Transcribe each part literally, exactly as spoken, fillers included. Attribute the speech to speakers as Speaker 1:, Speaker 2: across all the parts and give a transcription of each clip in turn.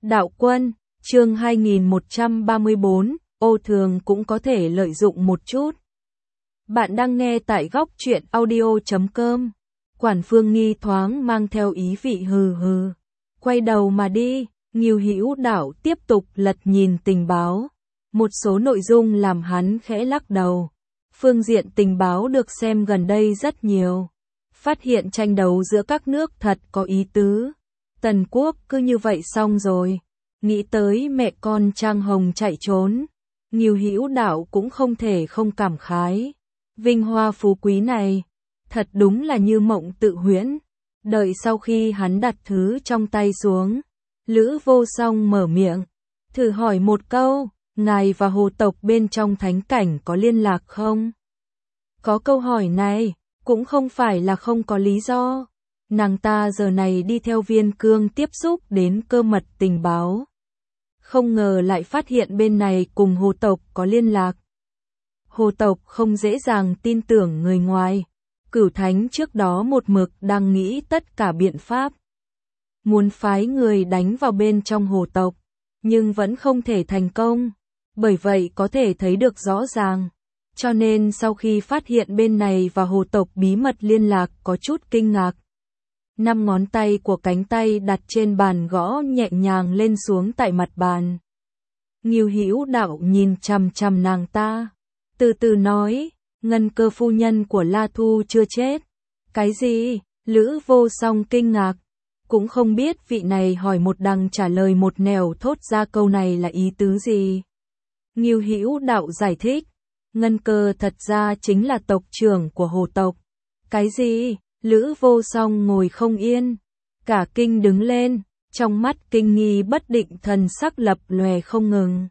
Speaker 1: Đạo Quân, chương hai nghìn một trăm ba mươi tư, ô thường cũng có thể lợi dụng một chút. Bạn đang nghe tại góc truyện audio chấm com. Quản Phương Nghi thoáng mang theo ý vị hừ hừ. Quay đầu mà đi, Ngưu Hữu Đạo tiếp tục lật nhìn tình báo. Một số nội dung làm hắn khẽ lắc đầu. Phương diện tình báo được xem gần đây rất nhiều. Phát hiện tranh đấu giữa các nước thật có ý tứ. Tần quốc cứ như vậy xong rồi. Nghĩ tới mẹ con Trang Hồng chạy trốn. Ngưu Hữu Đạo cũng không thể không cảm khái. Vinh hoa phú quý này, thật đúng là như mộng tự huyễn. Đợi sau khi hắn đặt thứ trong tay xuống, Lữ Vô Song mở miệng, thử hỏi một câu, ngài và hồ tộc bên trong thánh cảnh có liên lạc không? Có câu hỏi này, cũng không phải là không có lý do. Nàng ta giờ này đi theo Viên Cương tiếp xúc đến cơ mật tình báo. Không ngờ lại phát hiện bên này cùng hồ tộc có liên lạc. Hồ tộc không dễ dàng tin tưởng người ngoài. Cửu Thánh trước đó một mực đang nghĩ tất cả biện pháp. Muốn phái người đánh vào bên trong hồ tộc, nhưng vẫn không thể thành công. Bởi vậy có thể thấy được rõ ràng. Cho nên sau khi phát hiện bên này và hồ tộc bí mật liên lạc có chút kinh ngạc. Năm ngón tay của cánh tay đặt trên bàn gõ nhẹ nhàng lên xuống tại mặt bàn. Ngưu Hữu Đạo nhìn chằm chằm nàng ta. Từ từ nói, Ngân Cơ phu nhân của La Thu chưa chết. Cái gì? Lữ Vô Song kinh ngạc. Cũng không biết vị này hỏi một đằng trả lời một nẻo thốt ra câu này là ý tứ gì. Ngưu Hữu Đạo giải thích. Ngân Cơ thật ra chính là tộc trưởng của hồ tộc. Cái gì? Lữ Vô Song ngồi không yên. Cả kinh đứng lên, trong mắt kinh nghi bất định thần sắc lập lòe không ngừng.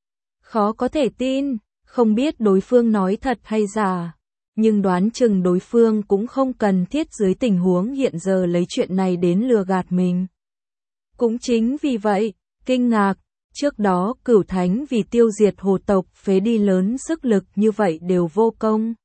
Speaker 1: Khó có thể tin. Không biết đối phương nói thật hay giả, nhưng đoán chừng đối phương cũng không cần thiết dưới tình huống hiện giờ lấy chuyện này đến lừa gạt mình. Cũng chính vì vậy, kinh ngạc, trước đó Cửu Thánh vì tiêu diệt hồ tộc phế đi lớn sức lực như vậy đều vô công.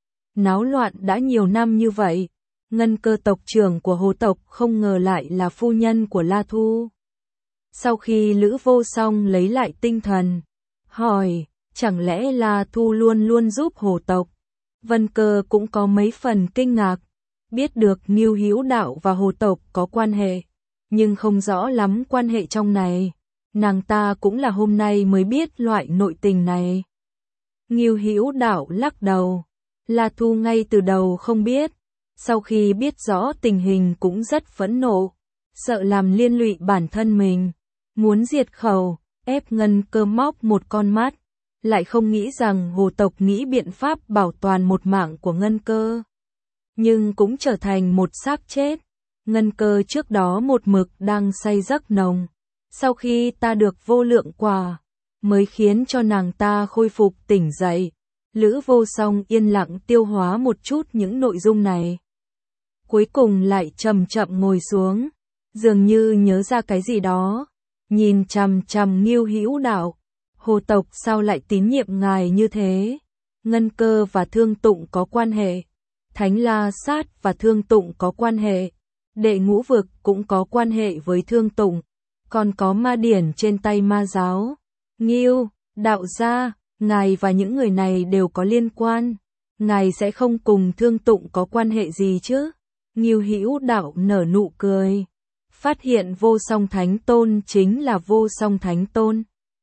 Speaker 1: Náo loạn đã nhiều năm như vậy, Ngân Cơ tộc trưởng của hồ tộc không ngờ lại là phu nhân của La Thu. Sau khi Lữ Vô Song lấy lại tinh thần, hỏi, chẳng lẽ La Thu luôn luôn giúp hồ tộc? Vân Cơ cũng có mấy phần kinh ngạc, biết được Ngưu Hữu Đạo và hồ tộc có quan hệ, nhưng không rõ lắm quan hệ trong này. Nàng ta cũng là hôm nay mới biết loại nội tình này. Ngưu Hữu Đạo lắc đầu, La Thu ngay từ đầu không biết, sau khi biết rõ tình hình cũng rất phẫn nộ, sợ làm liên lụy bản thân mình, muốn diệt khẩu, ép Ngân Cơ móc một con mắt. Lại không nghĩ rằng hồ tộc nghĩ biện pháp bảo toàn một mạng của Ngân Cơ. Nhưng cũng trở thành một xác chết. Ngân Cơ trước đó một mực đang say giấc nồng. Sau khi ta được vô lượng quà, mới khiến cho nàng ta khôi phục tỉnh dậy. Lữ Vô Song yên lặng tiêu hóa một chút những nội dung này. Cuối cùng lại chậm chậm ngồi xuống, dường như nhớ ra cái gì đó. Nhìn chằm chằm Ngưu Hữu Đạo. Hồ tộc sao lại tín nhiệm ngài như thế? Ngân Cơ và Thương Tụng có quan hệ. Thánh La Sát và Thương Tụng có quan hệ. Đệ Ngũ Vực cũng có quan hệ với Thương Tụng. Còn có ma điển trên tay ma giáo. Ngưu, Đạo gia, ngài và những người này đều có liên quan. Ngài sẽ không cùng Thương Tụng có quan hệ gì chứ? Ngưu Hữu Đạo nở nụ cười. Phát hiện Vô Song Thánh Tôn chính là Vô Song Thánh Tôn.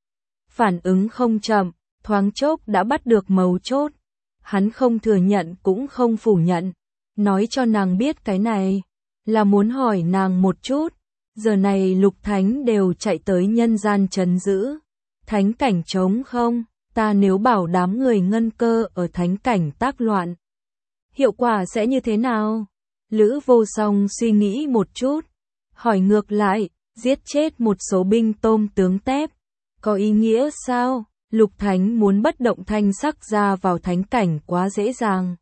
Speaker 1: Phản ứng không chậm, thoáng chốc đã bắt được mấu chốt. Hắn không thừa nhận cũng không phủ nhận. Nói cho nàng biết cái này, là muốn hỏi nàng một chút. Giờ này Lục Thánh đều chạy tới nhân gian trấn giữ. Thánh cảnh trống không, ta nếu bảo đám người Ngân Cơ ở thánh cảnh tác loạn. Hiệu quả sẽ như thế nào? Lữ Vô Song suy nghĩ một chút. Hỏi ngược lại, giết chết một số binh tôm tướng tép. Có ý nghĩa sao? Lục Thánh muốn bất động thanh sắc ra vào thánh cảnh quá dễ dàng.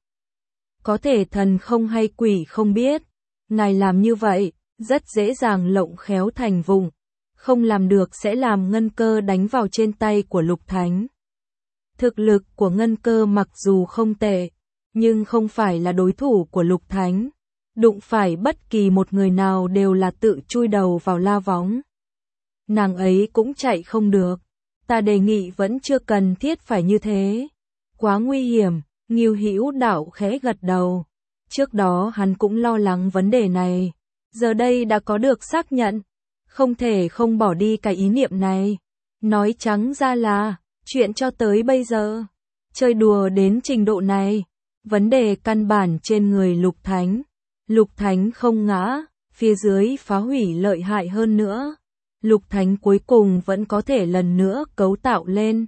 Speaker 1: Có thể thần không hay quỷ không biết. Ngài làm như vậy, rất dễ dàng lộng khéo thành vùng. Không làm được sẽ làm Ngân Cơ đánh vào trên tay của Lục Thánh. Thực lực của Ngân Cơ mặc dù không tệ, nhưng không phải là đối thủ của Lục Thánh. Đụng phải bất kỳ một người nào đều là tự chui đầu vào la võng. nàng ấy cũng chạy không được. Ta đề nghị vẫn chưa cần thiết phải như thế. Quá nguy hiểm, Ngưu Hữu Đạo khẽ gật đầu. Trước đó hắn cũng lo lắng vấn đề này. Giờ đây đã có được xác nhận. Không thể không bỏ đi cái ý niệm này. Nói trắng ra là, chuyện cho tới bây giờ, chơi đùa đến trình độ này. Vấn đề căn bản trên người Lục Thánh. Lục Thánh không ngã, phía dưới phá hủy lợi hại hơn nữa. Lục Thánh cuối cùng vẫn có thể lần nữa cấu tạo lên.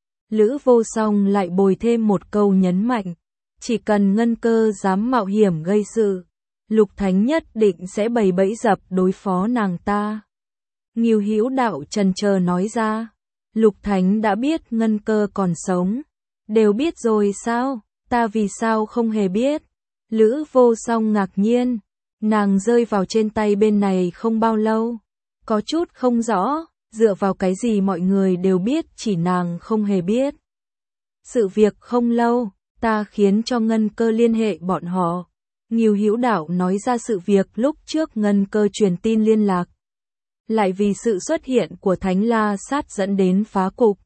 Speaker 1: Lữ Vô Song lại bồi thêm một câu nhấn mạnh. Chỉ cần Ngân Cơ dám mạo hiểm gây sự, Lục Thánh nhất định sẽ bày bẫy dập đối phó nàng ta. Ngưu Hữu Đạo chần chờ nói ra. Lục Thánh đã biết Ngân Cơ còn sống. Đều biết rồi sao? Ta vì sao không hề biết? Lữ Vô Song ngạc nhiên. Nàng rơi vào trên tay bên này không bao lâu. Có chút không rõ, dựa vào cái gì mọi người đều biết chỉ nàng không hề biết. Sự việc không lâu, ta khiến cho Ngân Cơ liên hệ bọn họ. Ngưu Hữu Đạo nói ra sự việc lúc trước Ngân Cơ truyền tin liên lạc. Lại vì sự xuất hiện của Thánh La Sát dẫn đến phá cục.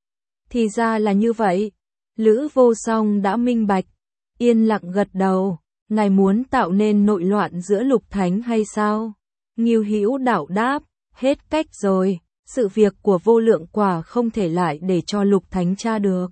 Speaker 1: Thì ra là như vậy. Lữ Vô Song đã minh bạch. Yên lặng gật đầu. Ngài muốn tạo nên nội loạn giữa Lục Thánh hay sao? Ngưu Hữu Đạo đáp. Hết cách rồi. Sự việc của Vô Lượng Quả không thể lại để cho Lục Thánh tra được.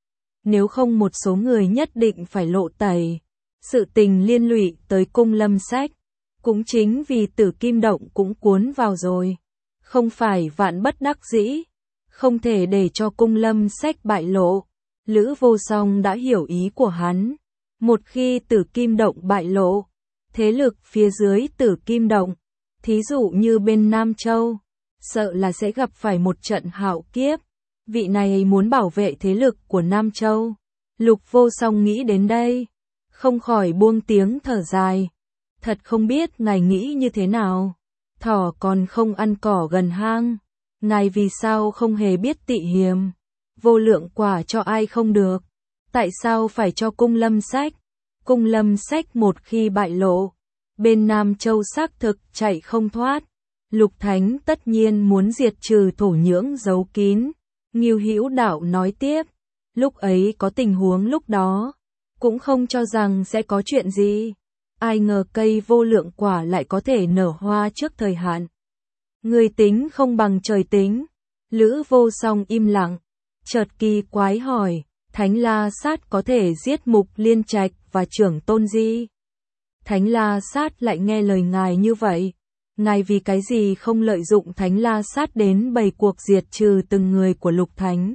Speaker 1: Nếu không một số người nhất định phải lộ tẩy. Sự tình liên lụy tới Cung Lâm Sách. Cũng chính vì Tử Kim Động cũng cuốn vào rồi. Không phải vạn bất đắc dĩ. Không thể để cho Cung Lâm Sách bại lộ. Lữ Vô Song đã hiểu ý của hắn. Một khi Tử Kim Động bại lộ, thế lực phía dưới Tử Kim Động, thí dụ như bên Nam Châu, sợ là sẽ gặp phải một trận hạo kiếp. Vị này muốn bảo vệ thế lực của Nam Châu. Lục Vô Song nghĩ đến đây, không khỏi buông tiếng thở dài. Thật không biết ngài nghĩ như thế nào. Thỏ còn không ăn cỏ gần hang. Ngài vì sao không hề biết tị hiềm? Vô Lượng Quả cho ai không được? Tại sao phải cho Cung Lâm Sách? Cung Lâm Sách một khi bại lộ, bên Nam Châu xác thực chạy không thoát. Lục Thánh tất nhiên muốn diệt trừ thổ nhưỡng giấu kín. Ngưu Hữu Đạo nói tiếp. Lúc ấy có tình huống lúc đó, cũng không cho rằng sẽ có chuyện gì. Ai ngờ cây Vô Lượng Quả lại có thể nở hoa trước thời hạn. Người tính không bằng trời tính. Lữ Vô Song im lặng. Chợt kỳ quái hỏi. Thánh La Sát có thể giết Mục Liên Trạch và Trưởng Tôn Di. Thánh La Sát lại nghe lời ngài như vậy. Ngài vì cái gì không lợi dụng Thánh La Sát đến bày cuộc diệt trừ từng người của Lục Thánh?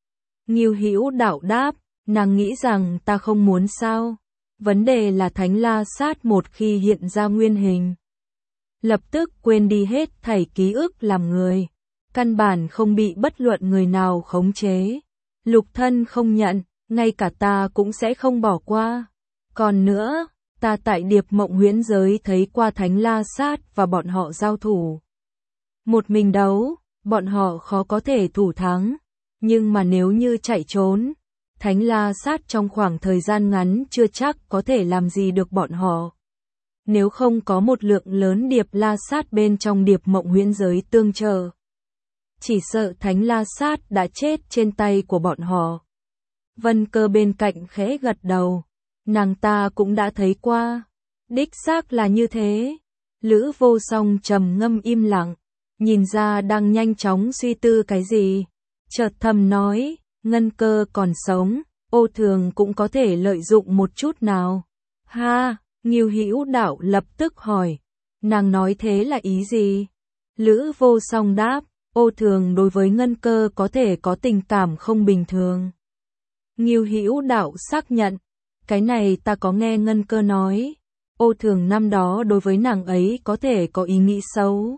Speaker 1: Ngưu Hữu Đạo đáp. Nàng nghĩ rằng ta không muốn sao? Vấn đề là Thánh La Sát một khi hiện ra nguyên hình, lập tức quên đi hết thảy ký ức làm người. Căn bản không bị bất luận người nào khống chế. Lục thân không nhận, ngay cả ta cũng sẽ không bỏ qua. Còn nữa, ta tại Điệp Mộng Huyễn giới thấy qua Thánh La Sát và bọn họ giao thủ. Một mình đấu, bọn họ khó có thể thủ thắng. Nhưng mà nếu như chạy trốn, Thánh La Sát trong khoảng thời gian ngắn chưa chắc có thể làm gì được bọn họ. Nếu không có một lượng lớn Điệp La Sát bên trong Điệp Mộng Huyễn giới tương trợ, chỉ sợ Thánh La Sát đã chết trên tay của bọn họ. Vân Cơ bên cạnh khẽ gật đầu. Nàng ta cũng đã thấy qua. Đích xác là như thế. Lữ Vô Song trầm ngâm im lặng, nhìn ra đang nhanh chóng suy tư cái gì. Chợt thầm nói, Ngân Cơ còn sống, Ô Thường cũng có thể lợi dụng một chút nào. Ha, Ngưu Hữu Đạo lập tức hỏi, nàng nói thế là ý gì? Lữ Vô Song đáp, Ô Thường đối với Ngân Cơ có thể có tình cảm không bình thường. Ngưu Hữu Đạo xác nhận, cái này ta có nghe Ngân Cơ nói. Ô Thường năm đó đối với nàng ấy có thể có ý nghĩ xấu.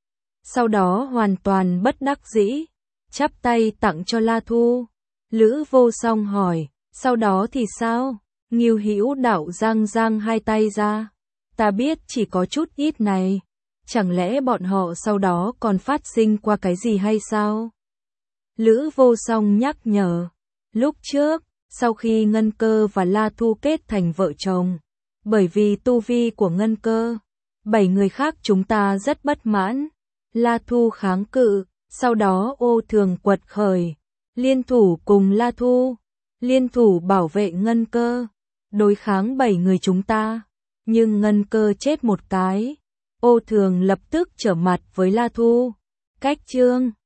Speaker 1: Sau đó hoàn toàn bất đắc dĩ, chắp tay tặng cho La Thu. Lữ Vô Song hỏi, sau đó thì sao? Ngưu Hữu Đạo giang giang hai tay ra. Ta biết chỉ có chút ít này. Chẳng lẽ bọn họ sau đó còn phát sinh qua cái gì hay sao? Lữ Vô Song nhắc nhở. Lúc trước, sau khi Ngân Cơ và La Thu kết thành vợ chồng, bởi vì tu vi của Ngân Cơ, bảy người khác chúng ta rất bất mãn. La Thu kháng cự, sau đó Ô Thường quật khởi, liên thủ cùng La Thu, liên thủ bảo vệ Ngân Cơ, đối kháng bảy người chúng ta, nhưng Ngân Cơ chết một cái, Ô Thường lập tức trở mặt với La Thu. Cách chương